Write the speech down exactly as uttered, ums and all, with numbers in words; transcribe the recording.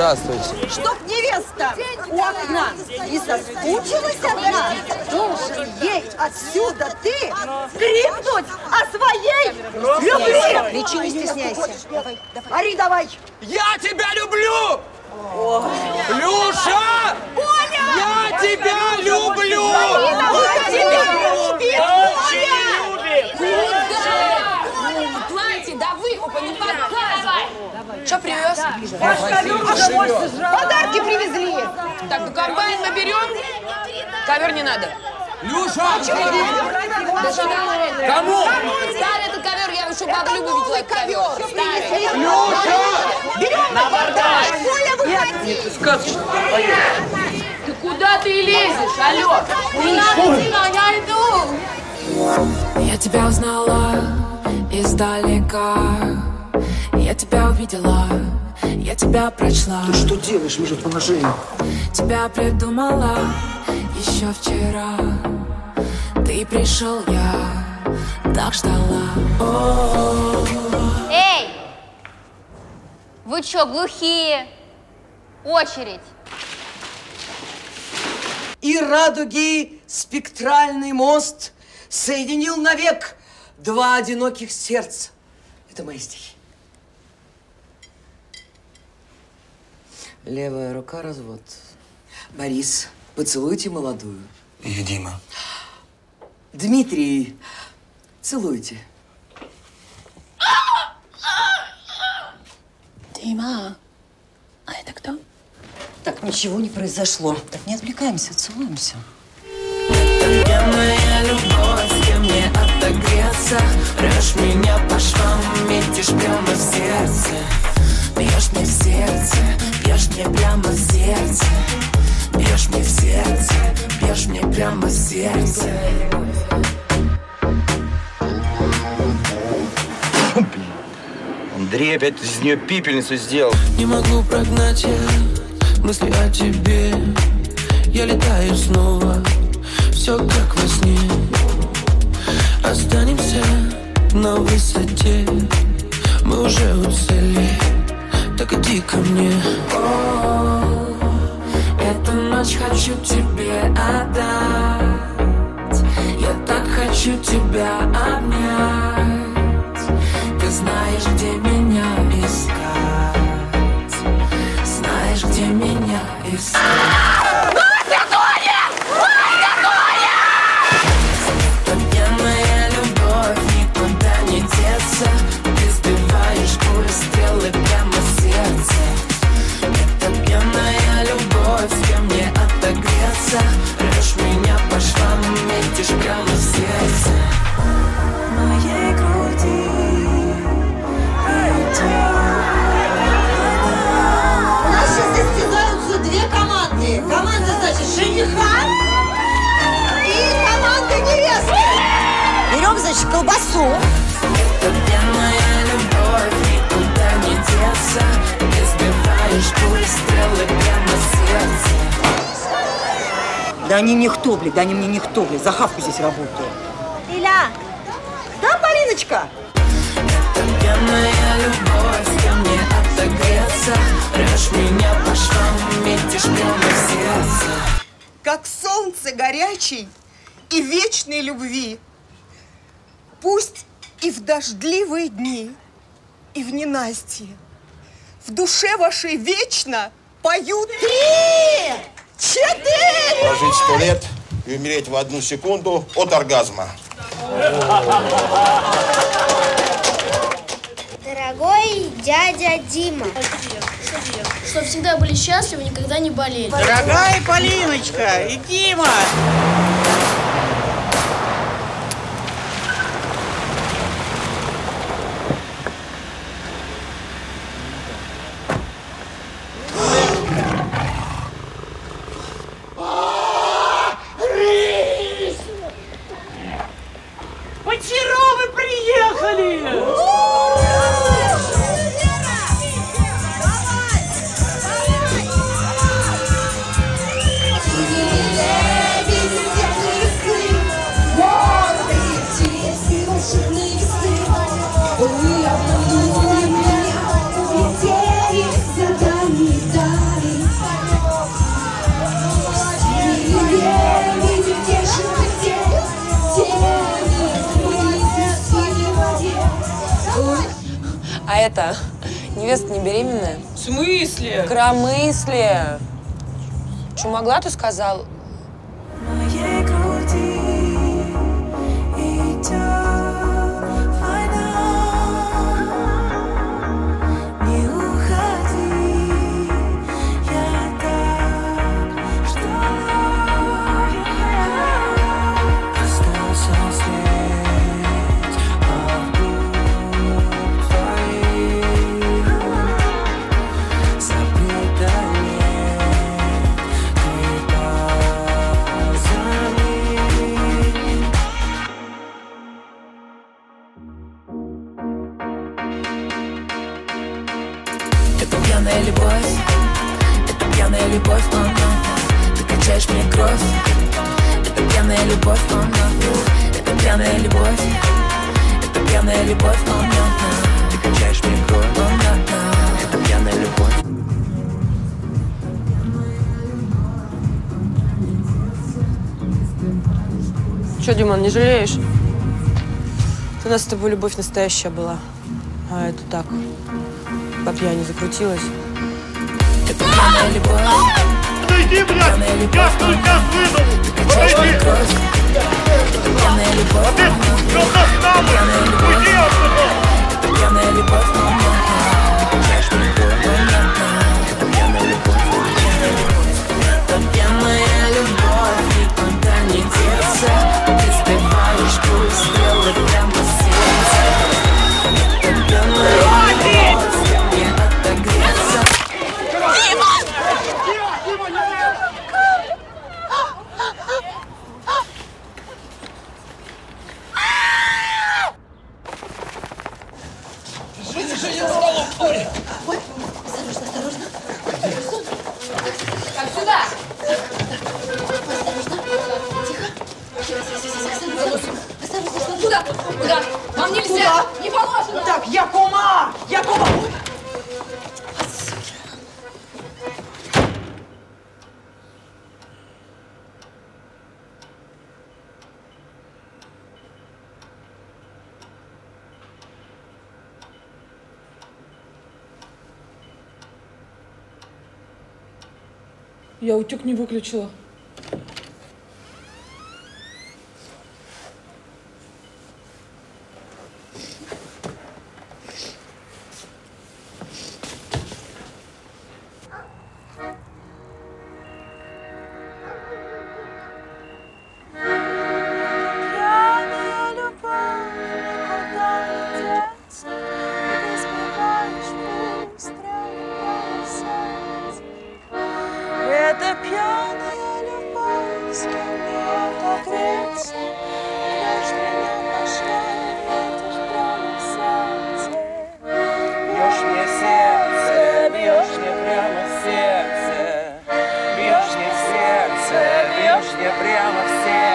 Здравствуйте. Чтоб невеста у окна не соскучилась одна, должен ей отсюда ты крикнуть о своей любви. Кричи, не стесняйся. Давай, давай. Ори, давай. Я тебя люблю! Люша! Оля! Я тебя люблю! Марина, тебя любит! Оля! Платье, да выкупа, не показывай! Что привез? Подарки привезли! Так, ну комбайн наберем? Ковер не надо. Люша! Кому? Старый этот ковер, я еще бабу Любу видела этот ковер. Люша! Берем на подарок! Коля, выходи! Ты сказочно. Ты куда ты лезешь, алло? Не надо, Дима, я иду. Я тебя узнала издалека. Я тебя увидела, я тебя прочла. Ты что делаешь, мы же в положении. Тебя придумала еще вчера. Ты пришел, я так ждала. О-о-о. Эй! Вы чё, глухие? Очередь. И радуги спектральный мост соединил навек два одиноких сердца. Это мои стихи. Левая рука, развод. Борис, поцелуйте молодую. И Дима. Дмитрий, целуйте. Дима, а это кто? Так, ничего не произошло. Так, не отвлекаемся, целуемся. Где моя любовь, где мне отогреться? Режь меня по швам, метишь прямо в сердце. Бьешь мне в сердце, бьешь мне прямо в сердце. Бьешь мне в сердце, бьешь мне прямо в сердце. Андрей опять из нее пепельницу сделал. Не могу прогнать я мысли о тебе. Я летаю снова, все как во сне. Останемся на высоте. Мы уже у цели, так иди ко мне. О, эту ночь хочу тебе отдать. Я так хочу тебя обнять. Ты знаешь, где меня искать. Знаешь, где меня искать. Режь меня по швам, метишь прямо в сердце моей груди. У нас сейчас состязаются две команды. Команда, значит, жениха и команда невесты. Берем, значит, колбасу. Это где моя любовь, никуда не деться. Ты сбиваешь пули, стрелы прямо в сердце. Да они никто, блядь, да они мне никто, блядь. За хавку здесь работаю. Иля. Да, Полиночка? Это где моя любовь, где мне отогреться? Режь меня по швам, метишь прямо в сердце. Как солнце горячей и вечной любви. Пусть и в дождливые дни, и в ненастье в душе вашей вечно поют три, четыре. Прожить сто лет и умереть в одну секунду от оргазма. Дорогой дядя Дима. Чтобы всегда были счастливы, никогда не болели. Дорогая Полиночка и Дима. Почему вы приехали? Давай! это, невеста не беременная? В смысле? Коромыслие. Что могла, ты сказал? Моей груди идет война. Не уходи, я так ждала. Остался след от губ твоих. Забыта нет ты позови. Это пьяная любовь, это пьяная любовь, о, о, ты качаешь мне кровь. Это пьяная любовь, о, о, это пьяная любовь, это пьяная любовь, о, о, ты качаешь мне кровь, о, о, это пьяная любовь. Че, Димон, не жалеешь? У нас с тобой любовь настоящая была. А это так, по пьяни закрутилась. Это пьяная любовь. Подойди, блядь! Я свой газ выдал! Подойди! Это пьяная любовь. А ты, колдас нахуй! Уйди отсюда! Это пьяная любовь. Это пьяная любовь. Это пьяная любовь. Никуда не деться. Ты сбиваешь пульс, стрелы прямо в сердце. Это пьяная любовь. Мне отогреться. Так, сюда! Куда? Куда? Вам нельзя! Не положено! Так, я кума! Я кума! Я утюг не выключила. Пьяная любовь, никуда не деться. Ты сбиваешь пульс, стрелы прямо в сердце. Это пьяная любовь, с кем не отогреться. Бьешь меня по шее, метишь прямо в сердце. Бьешь мне в сердце, бьешь мне прямо в сердце. Бьешь мне в сердце, бьешь мне прямо в сердце.